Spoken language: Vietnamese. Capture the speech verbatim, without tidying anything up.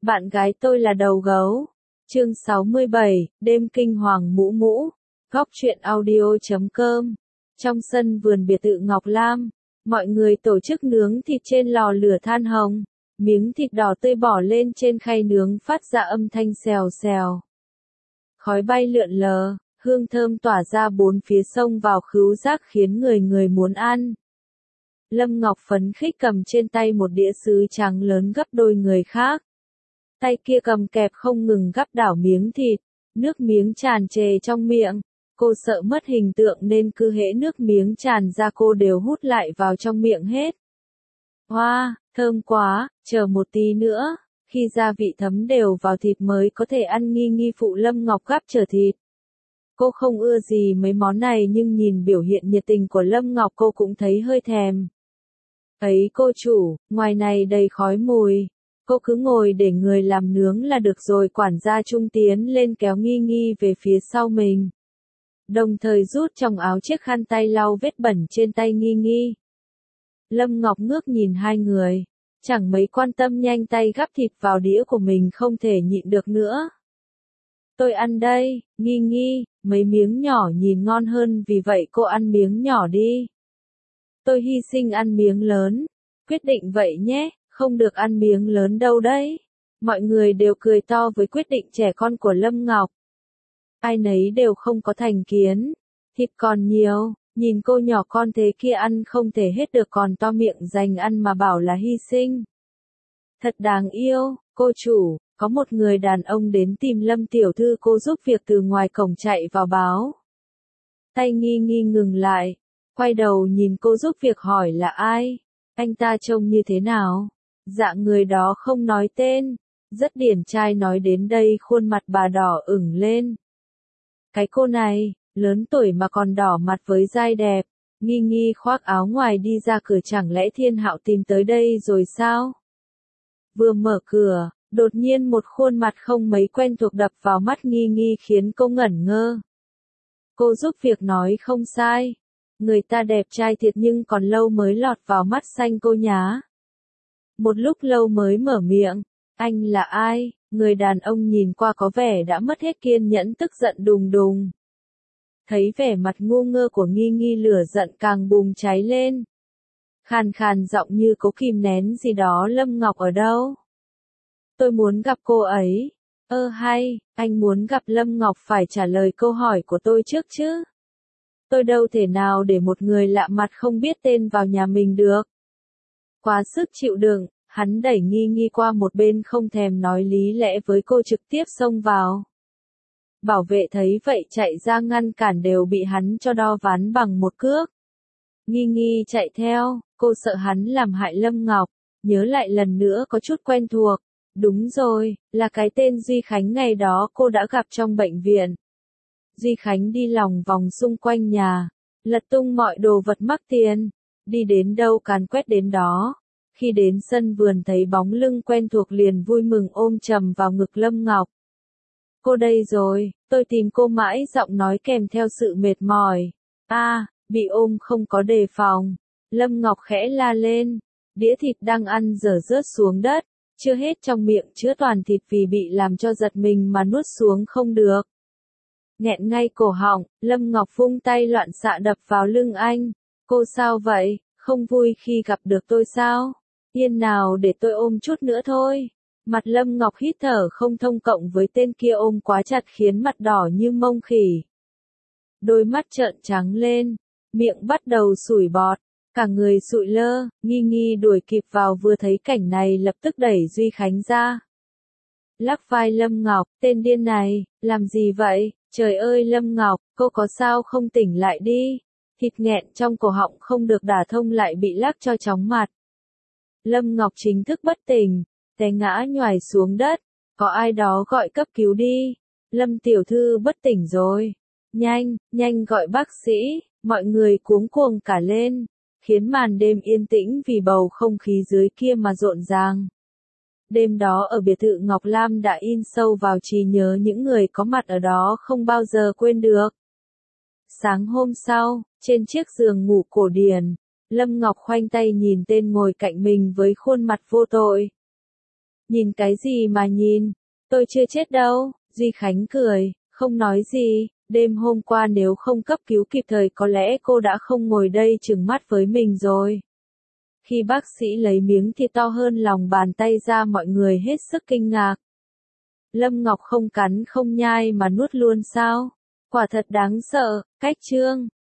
Bạn gái tôi là đầu gấu. Chương sáu mươi bảy, đêm kinh hoàng mũ mũ. Góc truyện audio chấm com. Trong sân vườn biệt thự Ngọc Lam, mọi người tổ chức nướng thịt trên lò lửa than hồng. Miếng thịt đỏ tươi bỏ lên trên khay nướng phát ra âm thanh xèo xèo. Khói bay lượn lờ, hương thơm tỏa ra bốn phía sông vào khứu giác khiến người người muốn ăn. Lâm Ngọc phấn khích cầm trên tay một đĩa sứ trắng lớn gấp đôi người khác. Tay kia cầm kẹp không ngừng gắp đảo miếng thịt, nước miếng tràn trề trong miệng. Cô sợ mất hình tượng nên cứ hễ nước miếng tràn ra cô đều hút lại vào trong miệng hết. Hoa, wow, thơm quá, chờ một tí nữa, khi gia vị thấm đều vào thịt mới có thể ăn. Nghi Nghi phụ Lâm Ngọc gắp chở thịt. Cô không ưa gì mấy món này nhưng nhìn biểu hiện nhiệt tình của Lâm Ngọc cô cũng thấy hơi thèm. Ấy cô chủ, ngoài này đầy khói mùi. Cô cứ ngồi để người làm nướng là được rồi. Quản gia trung tiến lên kéo Nghi Nghi về phía sau mình. Đồng thời rút trong áo chiếc khăn tay lau vết bẩn trên tay Nghi Nghi. Lâm Ngọc ngước nhìn hai người. Chẳng mấy quan tâm nhanh tay gắp thịt vào đĩa của mình không thể nhịn được nữa. Tôi ăn đây, Nghi Nghi, mấy miếng nhỏ nhìn ngon hơn vì vậy cô ăn miếng nhỏ đi. Tôi hy sinh ăn miếng lớn. Quyết định vậy nhé. Không được ăn miếng lớn đâu đấy. Mọi người đều cười to với quyết định trẻ con của Lâm Ngọc. Ai nấy đều không có thành kiến. Thịt còn nhiều, nhìn cô nhỏ con thế kia ăn không thể hết được còn to miệng dành ăn mà bảo là hy sinh. Thật đáng yêu, cô chủ, có một người đàn ông đến tìm Lâm tiểu thư cô giúp việc từ ngoài cổng chạy vào báo. Tay Nghi Nghi ngừng lại, quay đầu nhìn cô giúp việc hỏi là ai, anh ta trông như thế nào. Dạ người đó không nói tên, rất điển trai. Nói đến đây khuôn mặt bà đỏ ửng lên. Cái cô này, lớn tuổi mà còn đỏ mặt với dai đẹp. Nghi Nghi khoác áo ngoài đi ra cửa. Chẳng lẽ Thiên Hạo tìm tới đây rồi sao? Vừa mở cửa, đột nhiên một khuôn mặt không mấy quen thuộc đập vào mắt Nghi Nghi khiến cô ngẩn ngơ. Cô giúp việc nói không sai. Người ta đẹp trai thiệt nhưng còn lâu mới lọt vào mắt xanh cô nhá. Một lúc lâu mới mở miệng, anh là ai? Người đàn ông nhìn qua có vẻ đã mất hết kiên nhẫn tức giận đùng đùng. Thấy vẻ mặt ngu ngơ của Nghi Nghi lửa giận càng bùng cháy lên. Khàn khàn giọng như cố kìm nén gì đó. Lâm Ngọc ở đâu? Tôi muốn gặp cô ấy. Ơ hay, anh muốn gặp Lâm Ngọc phải trả lời câu hỏi của tôi trước chứ. Tôi đâu thể nào để một người lạ mặt không biết tên vào nhà mình được. Quá sức chịu đựng, hắn đẩy Nghi Nghi qua một bên không thèm nói lý lẽ với cô trực tiếp xông vào. Bảo vệ thấy vậy chạy ra ngăn cản đều bị hắn cho đo ván bằng một cước. Nghi Nghi chạy theo, cô sợ hắn làm hại Lâm Ngọc, nhớ lại lần nữa có chút quen thuộc. Đúng rồi, là cái tên Duy Khánh ngày đó cô đã gặp trong bệnh viện. Duy Khánh đi lòng vòng xung quanh nhà, lật tung mọi đồ vật mắc tiền. Đi đến đâu càn quét đến đó. Khi đến sân vườn thấy bóng lưng quen thuộc liền vui mừng ôm chầm vào ngực Lâm Ngọc. Cô đây rồi, tôi tìm cô mãi. Giọng nói kèm theo sự mệt mỏi. A, à, bị ôm không có đề phòng. Lâm Ngọc khẽ la lên. Đĩa thịt đang ăn dở rớt xuống đất. Chưa hết trong miệng chứa toàn thịt vì bị làm cho giật mình mà nuốt xuống không được. Nghẹn ngay cổ họng, Lâm Ngọc vung tay loạn xạ đập vào lưng anh. Cô sao vậy, không vui khi gặp được tôi sao? Yên nào để tôi ôm chút nữa thôi. Mặt Lâm Ngọc hít thở không thông cộng với tên kia ôm quá chặt khiến mặt đỏ như mông khỉ. Đôi mắt trợn trắng lên, miệng bắt đầu sủi bọt, cả người sụi lơ. Nghi Nghi đuổi kịp vào vừa thấy cảnh này lập tức đẩy Duy Khánh ra. Lắc vai Lâm Ngọc, tên điên này, làm gì vậy? Trời ơi Lâm Ngọc, cô có sao không tỉnh lại đi. Thịt nghẹn trong cổ họng không được đả thông lại bị lắc cho chóng mặt. Lâm Ngọc chính thức bất tỉnh, té ngã nhoài xuống đất. Có ai đó gọi cấp cứu đi. Lâm tiểu thư bất tỉnh rồi. Nhanh, nhanh gọi bác sĩ. Mọi người cuống cuồng cả lên, khiến màn đêm yên tĩnh vì bầu không khí dưới kia mà rộn ràng. Đêm đó ở biệt thự Ngọc Lam đã in sâu vào trí nhớ những người có mặt ở đó không bao giờ quên được. Sáng hôm sau, trên chiếc giường ngủ cổ điển, Lâm Ngọc khoanh tay nhìn tên ngồi cạnh mình với khuôn mặt vô tội. Nhìn cái gì mà nhìn, tôi chưa chết đâu, Duy Khánh cười, không nói gì, đêm hôm qua nếu không cấp cứu kịp thời có lẽ cô đã không ngồi đây trừng mắt với mình rồi. Khi bác sĩ lấy miếng thịt to hơn lòng bàn tay ra mọi người hết sức kinh ngạc. Lâm Ngọc không cắn không nhai mà nuốt luôn sao? Quả thật đáng sợ, cách trương.